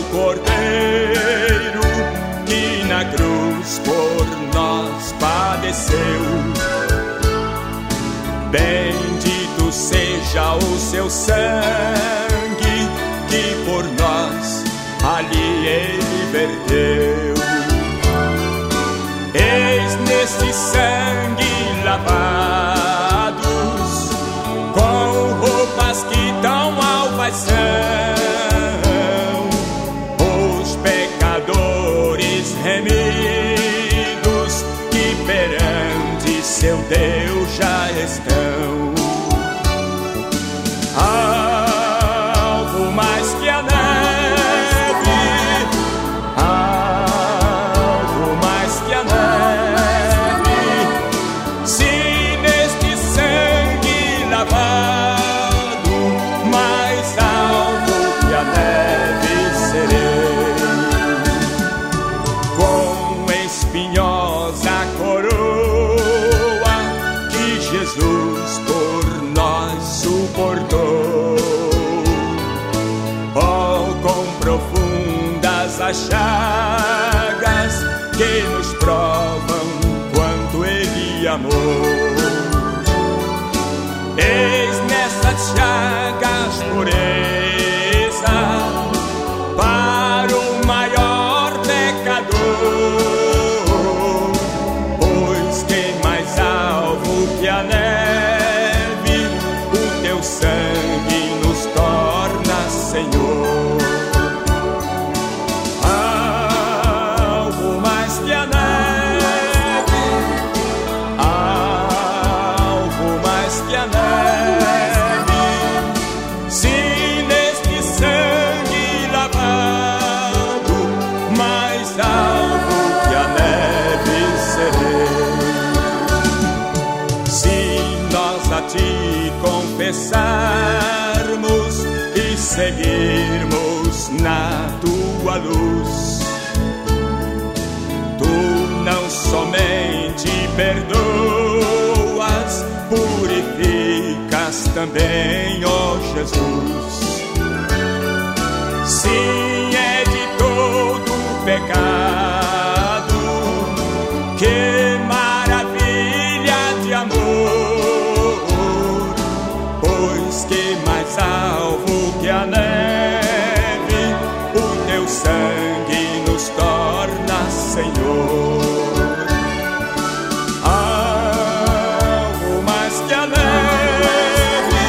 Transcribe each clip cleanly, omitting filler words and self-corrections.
o Cordeiro que na cruz por nós padeceu. Bendito seja o seu sangue que por nós ali ele verteu. Eis nesse sangue lavados, com roupas que tão alvas são, os pecadores remidos que perante seu Deus já estão. Algo mais que a neve, algo mais que a neve, se neste sangue lavado, mais alvo que a neve serei. Com espinhosa coroa que Jesus por nós suportou, oh, com profundas as chagas que nos provam quanto ele amou. Eis nessas chagas pureza para o maior pecador, pois quem mais alvo que a neve, o teu sangue nos torna, Senhor. Algo mais que a neve, algo mais que a neve, se neste sangue lavado, mais alvo que a neve serei. Se nós a ti confessarmos e seguirmos na tua luz, tu não somente perdoas, purificas também, ó Jesus. Sim, é de todo pecado, que maravilha de amor, pois que mais alvo que a neve, o teu sangue nos torna, Senhor. Algo mais que a neve,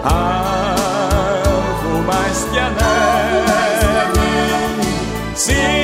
algo mais que a neve, sim,